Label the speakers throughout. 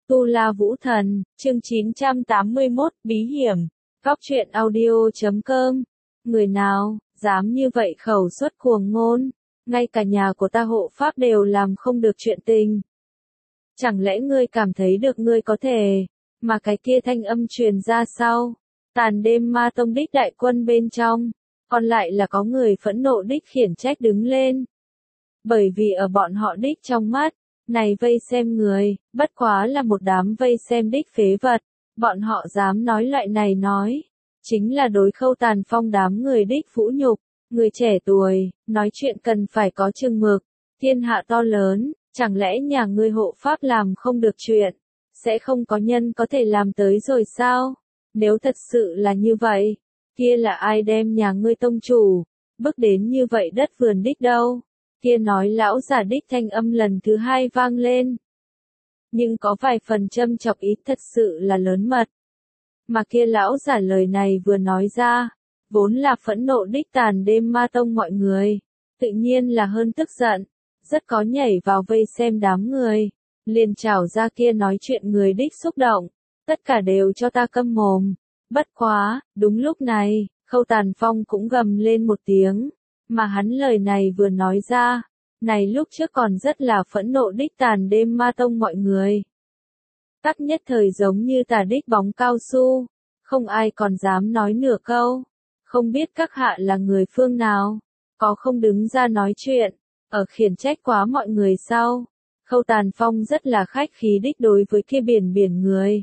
Speaker 1: Tu La Vũ Thần, chương 981, Bí Hiểm, Góc truyện audio.com. Người nào, dám như vậy khẩu suất cuồng ngôn, ngay cả nhà của ta hộ pháp đều làm không được chuyện tình. Chẳng lẽ ngươi cảm thấy được ngươi có thể, mà cái kia thanh âm truyền ra sau, tàn đêm ma tông đích đại quân bên trong, còn lại là có người phẫn nộ đích khiển trách đứng lên. Bởi vì ở bọn họ đích trong mắt, này vây xem người, bất quá là một đám vây xem đích phế vật, bọn họ dám nói loại này nói, chính là đối Khâu Tàn Phong đám người đích vũ nhục, người trẻ tuổi, nói chuyện cần phải có chừng mực, thiên hạ to lớn, chẳng lẽ nhà ngươi hộ pháp làm không được chuyện, sẽ không có nhân có thể làm tới rồi sao? Nếu thật sự là như vậy, kia là ai đem nhà ngươi tông chủ, bước đến như vậy đất vườn đích đâu? Kia nói lão giả đích thanh âm lần thứ hai vang lên. Nhưng có vài phần châm chọc ý thật sự là lớn mật. Mà kia lão giả lời này vừa nói ra, vốn là phẫn nộ đích tàn đêm ma tông mọi người, tự nhiên là hơn tức giận, rất có nhảy vào vây xem đám người, liền trảo ra kia nói chuyện người đích xúc động, tất cả đều cho ta câm mồm. Bất quá, đúng lúc này, Khâu Tàn Phong cũng gầm lên một tiếng. Mà hắn lời này vừa nói ra, này lúc trước còn rất là phẫn nộ đích tàn đêm ma tông mọi người. Tắc nhất thời giống như tà đích bóng cao su, không ai còn dám nói nửa câu, không biết các hạ là người phương nào, có không đứng ra nói chuyện, ở khiển trách quá mọi người sau. Khâu Tàn Phong rất là khách khí đích đối với kia biển người.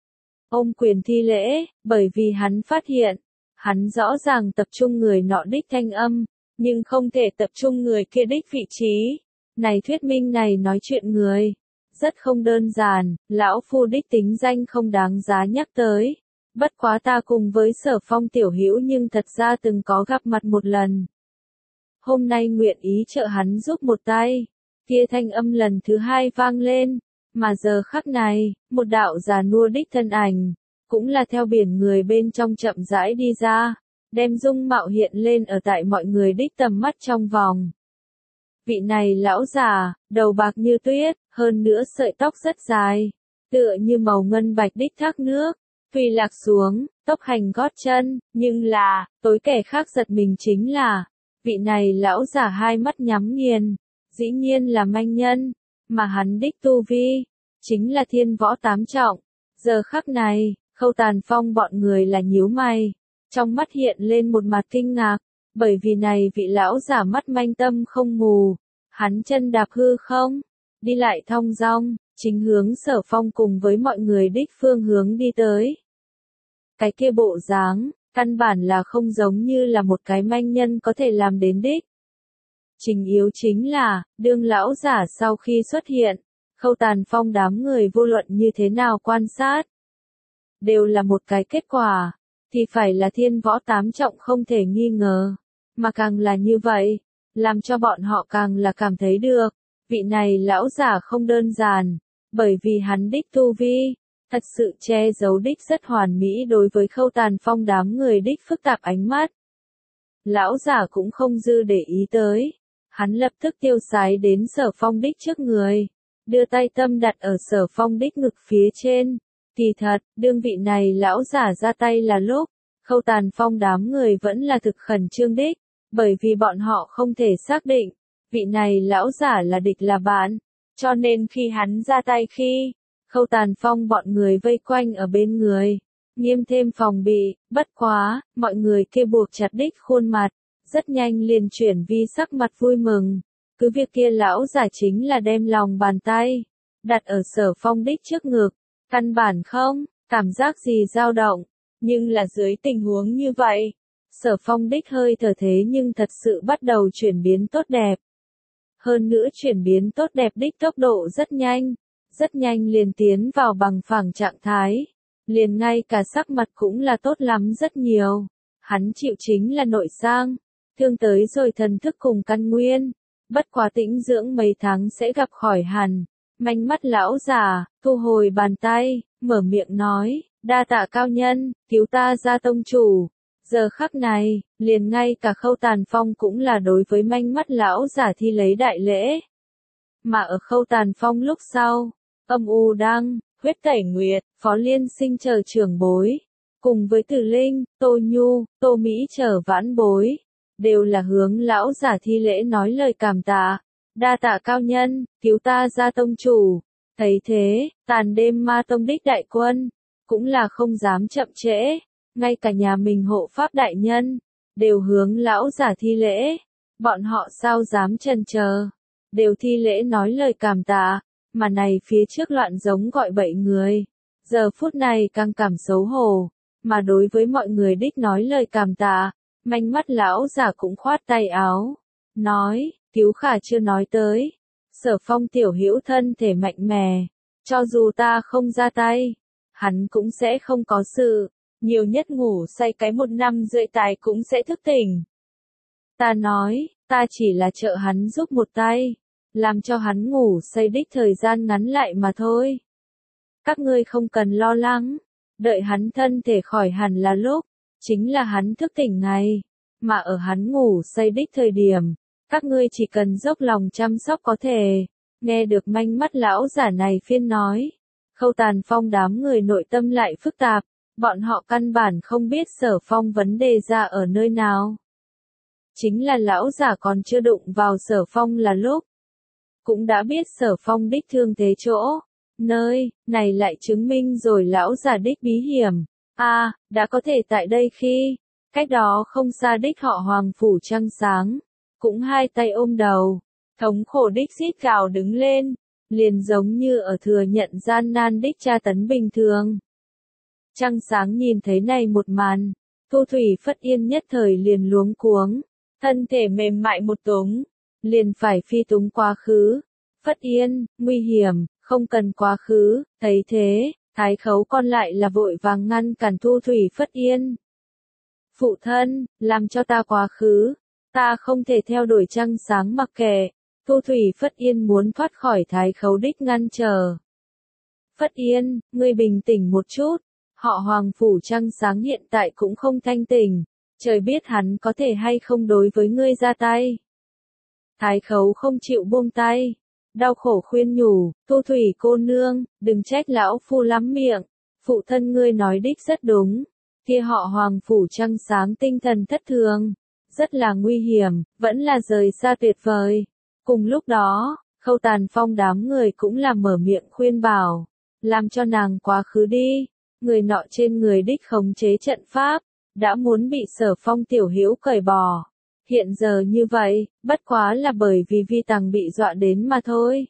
Speaker 1: Ôm quyền thi lễ, bởi vì hắn phát hiện, hắn rõ ràng tập trung người nọ đích thanh âm, nhưng không thể tập trung người kia đích vị trí. Này thuyết minh này nói chuyện người, rất không đơn giản, lão phu đích tính danh không đáng giá nhắc tới. Bất quá ta cùng với Sở Phong tiểu hữu nhưng thật ra từng có gặp mặt một lần. Hôm nay nguyện ý trợ hắn giúp một tay, kia thanh âm lần thứ hai vang lên, mà giờ khắc này, một đạo già nua đích thân ảnh, cũng là theo biển người bên trong chậm rãi đi ra. Đem dung mạo hiện lên ở tại mọi người đích tầm mắt trong vòng. Vị này lão già, đầu bạc như tuyết, hơn nữa sợi tóc rất dài, tựa như màu ngân bạch đích thác nước, tuy lạc xuống, tốc hành gót chân, nhưng là, tối kẻ khác giật mình chính là, vị này lão già hai mắt nhắm nghiền, dĩ nhiên là manh nhân, mà hắn đích tu vi, chính là thiên võ tám trọng. Giờ khắc này, Khâu Tàn Phong bọn người là nhíu mày. Trong mắt hiện lên một mặt kinh ngạc, bởi vì này vị lão giả mắt manh tâm không mù, hắn chân đạp hư không, đi lại thong dong, chính hướng Sở Phong cùng với mọi người đích phương hướng đi tới. Cái kia bộ dáng, căn bản là không giống như là một cái manh nhân có thể làm đến đích. Chính yếu chính là, đương lão giả sau khi xuất hiện, Khâu Tàn Phong đám người vô luận như thế nào quan sát, đều là một cái kết quả. Thì phải là thiên võ tám trọng không thể nghi ngờ, mà càng là như vậy, làm cho bọn họ càng là cảm thấy được, vị này lão giả không đơn giản, bởi vì hắn đích tu vi, thật sự che giấu đích rất hoàn mỹ đối với Khâu Tàn Phong đám người đích phức tạp ánh mắt. Lão giả cũng không dư để ý tới, hắn lập tức tiêu sái đến Sở Phong đích trước người, đưa tay tâm đặt ở Sở Phong đích ngực phía trên. Kỳ thật, đương vị này lão giả ra tay là lúc, Khâu Tàn Phong đám người vẫn là thực khẩn trương đích, bởi vì bọn họ không thể xác định, vị này lão giả là địch là bạn, cho nên khi hắn ra tay khi, Khâu Tàn Phong bọn người vây quanh ở bên người, nghiêm thêm phòng bị, bất quá, mọi người kia buộc chặt đích khuôn mặt, rất nhanh liền chuyển vi sắc mặt vui mừng, cứ việc kia lão giả chính là đem lòng bàn tay, đặt ở Sở Phong đích trước ngực. Căn bản không, cảm giác gì dao động, nhưng là dưới tình huống như vậy, Sở Phong đích hơi thở thế nhưng thật sự bắt đầu chuyển biến tốt đẹp. Hơn nữa chuyển biến tốt đẹp đích tốc độ rất nhanh liền tiến vào bằng phẳng trạng thái, liền ngay cả sắc mặt cũng là tốt lắm rất nhiều. Hắn chịu chính là nội sang, thương tới rồi thần thức cùng căn nguyên, bất quá tĩnh dưỡng mấy tháng sẽ gặp khỏi hẳn. Manh mắt lão già, thu hồi bàn tay, mở miệng nói, đa tạ cao nhân, cứu ta ra tông chủ. Giờ khắc này, liền ngay cả Khâu Tàn Phong cũng là đối với manh mắt lão giả thi lấy đại lễ. Mà ở Khâu Tàn Phong lúc sau, âm u đang, Huyết Tẩy Nguyệt, Phó Liên Sinh chờ trưởng bối, cùng với Từ Linh, Tô Nhu, Tô Mỹ chờ vãn bối, đều là hướng lão giả thi lễ nói lời cảm tạ. Đa tạ cao nhân, cứu ta ra tông chủ. Thấy thế, Tàn Đêm Ma Tông đích đại quân, cũng là không dám chậm trễ, ngay cả nhà mình hộ pháp đại nhân, đều hướng lão giả thi lễ. Bọn họ sao dám chần chờ, đều thi lễ nói lời cảm tạ, mà này phía trước loạn giống gọi bậy người. Giờ phút này càng cảm xấu hổ, mà đối với mọi người đích nói lời cảm tạ, manh mắt lão giả cũng khoát tay áo, nói, cứu khả chưa nói tới. Sở Phong tiểu hữu thân thể mạnh mẽ, cho dù ta không ra tay, hắn cũng sẽ không có sự, nhiều nhất ngủ say cái 1 năm rưỡi tài cũng sẽ thức tỉnh. Ta nói, ta chỉ là trợ hắn giúp một tay, làm cho hắn ngủ say đích thời gian ngắn lại mà thôi. Các ngươi không cần lo lắng, đợi hắn thân thể khỏi hẳn là lúc, chính là hắn thức tỉnh ngày, mà ở hắn ngủ say đích thời điểm, các ngươi chỉ cần dốc lòng chăm sóc có thể. Nghe được manh mắt lão giả này phiên nói, Khâu Tàn Phong đám người nội tâm lại phức tạp, bọn họ căn bản không biết Sở Phong vấn đề ra ở nơi nào. Chính là lão giả còn chưa đụng vào Sở Phong là lúc, cũng đã biết Sở Phong đích thương thế chỗ, nơi này lại chứng minh rồi lão giả đích bí hiểm. Đã có thể tại đây khi, cách đó không xa đích họ Hoàng Phủ Trăng Sáng, cũng hai tay ôm đầu, thống khổ đích rít gào đứng lên, liền giống như ở thừa nhận gian nan đích tra tấn bình thường. Trăng Sáng nhìn thấy này một màn, Thu Thủy Phất Yên nhất thời liền luống cuống, thân thể mềm mại một túng, liền phải phi túng quá khứ. Phất Yên, nguy hiểm, không cần quá khứ. Thấy thế, Thái Khấu còn lại là vội vàng ngăn cản Thu Thủy Phất Yên. Phụ thân, làm cho ta quá khứ, ta không thể theo đuổi Trăng Sáng mặc kệ. Thu Thủy Phất Yên muốn thoát khỏi Thái Khấu đích ngăn trở. Phất Yên, ngươi bình tĩnh một chút, họ Hoàng Phủ Trăng Sáng hiện tại cũng không thanh tỉnh, trời biết hắn có thể hay không đối với ngươi ra tay. Thái Khấu không chịu buông tay, đau khổ khuyên nhủ, Thu Thủy cô nương, đừng trách lão phu lắm miệng, phụ thân ngươi nói đích rất đúng, kia họ Hoàng Phủ Trăng Sáng tinh thần thất thường, rất là nguy hiểm, vẫn là rời xa tuyệt vời. Cùng lúc đó, Khâu Tàn Phong đám người cũng là mở miệng khuyên bảo, làm cho nàng quá khứ đi, người nọ trên người đích khống chế trận pháp, đã muốn bị Sở Phong tiểu hữu cởi bỏ. Hiện giờ như vậy, bất quá là bởi vì Vi Tằng bị dọa đến mà thôi.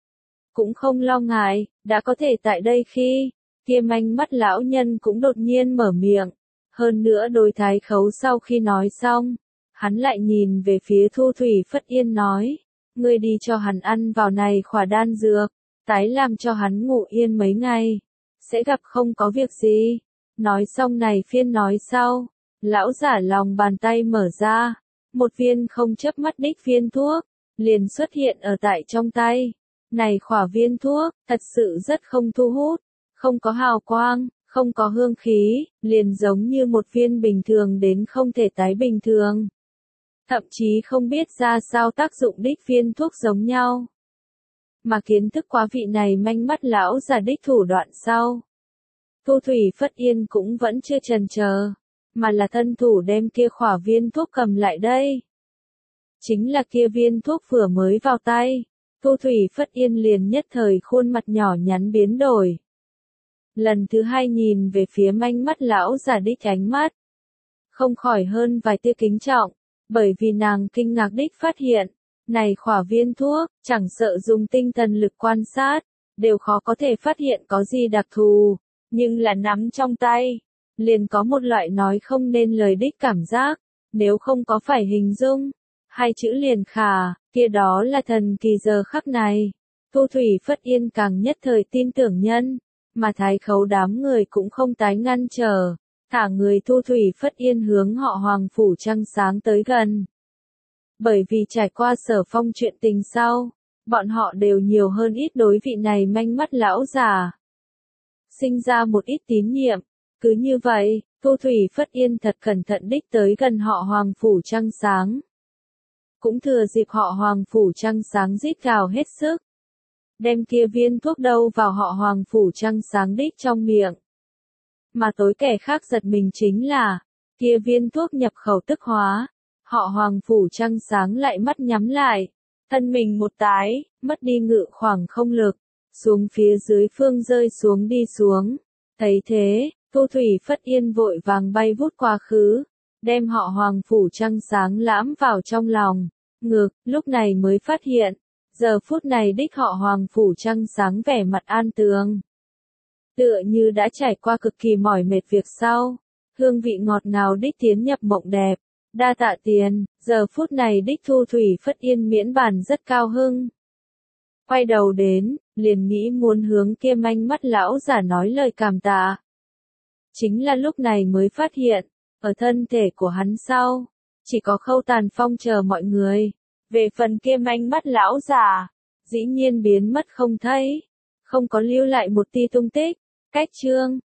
Speaker 1: Cũng không lo ngại, đã có thể tại đây khi, kia manh mắt lão nhân cũng đột nhiên mở miệng. Hơn nữa đối Thái Khấu sau khi nói xong, hắn lại nhìn về phía Thu Thủy Phất Yên nói, ngươi đi cho hắn ăn vào này khỏa đan dược, tái làm cho hắn ngủ yên mấy ngày, sẽ gặp không có việc gì. Nói xong này phiên nói sau, lão giả lòng bàn tay mở ra, một viên không chớp mắt đích viên thuốc, liền xuất hiện ở tại trong tay. Này khỏa viên thuốc, thật sự rất không thu hút, không có hào quang, không có hương khí, liền giống như một viên bình thường đến không thể tái bình thường. Thậm chí không biết ra sao tác dụng đích viên thuốc giống nhau. Mà kiến thức quá vị này manh mắt lão giả đích thủ đoạn sau. Thu Thủy Phất Yên cũng vẫn chưa chần chờ, mà là thân thủ đem kia khỏa viên thuốc cầm lại đây. Chính là kia viên thuốc vừa mới vào tay, Thu Thủy Phất Yên liền nhất thời khuôn mặt nhỏ nhắn biến đổi. Lần thứ hai nhìn về phía manh mắt lão giả đích ánh mắt, không khỏi hơn vài tia kính trọng, bởi vì nàng kinh ngạc đích phát hiện, này khỏa viên thuốc, chẳng sợ dùng tinh thần lực quan sát, đều khó có thể phát hiện có gì đặc thù, nhưng là nắm trong tay, liền có một loại nói không nên lời đích cảm giác, nếu không có phải hình dung, hai chữ liền khả, kia đó là thần kỳ giờ khắc này. Thu Thủy Phất Yên càng nhất thời tin tưởng nhân, mà Thái Khấu đám người cũng không tái ngăn trở, thả người Thu Thủy Phất Yên hướng họ Hoàng Phủ Trăng Sáng tới gần. Bởi vì trải qua Sở Phong chuyện tình sau, bọn họ đều nhiều hơn ít đối vị này manh mắt lão già, sinh ra một ít tín nhiệm. Cứ như vậy, Thu Thủy Phất Yên thật cẩn thận đích tới gần họ Hoàng Phủ Trăng Sáng. Cũng thừa dịp họ Hoàng Phủ Trăng Sáng rít gào hết sức. đem kia viên thuốc đâu vào họ Hoàng Phủ Trăng Sáng đích trong miệng. Mà tối kẻ khác giật mình chính là, kia viên thuốc nhập khẩu tức hóa, họ Hoàng Phủ Trăng Sáng lại mắt nhắm lại, thân mình một tái, mất đi ngự khoảng không lực, xuống phía dưới phương rơi xuống đi xuống. Thấy thế, Thu Thủy Phất Yên vội vàng bay vút quá khứ, đem họ Hoàng Phủ Trăng Sáng lãm vào trong lòng, ngực, lúc này mới phát hiện, giờ phút này đích họ Hoàng Phủ Trăng Sáng vẻ mặt an tường. Tựa như đã trải qua cực kỳ mỏi mệt việc sau, hương vị ngọt ngào đích tiến nhập mộng đẹp, đa tạ tiền, giờ phút này đích Thu Thủy Phất Yên miễn bàn rất cao hưng. Quay đầu đến, liền nghĩ muốn hướng kia manh mắt lão giả nói lời cảm tạ. Chính là lúc này mới phát hiện, ở thân thể của hắn sau, chỉ có Khâu Tàn Phong chờ mọi người. Về phần kia manh mắt lão giả, dĩ nhiên biến mất không thấy, không có lưu lại một ti tung tích. Cách chương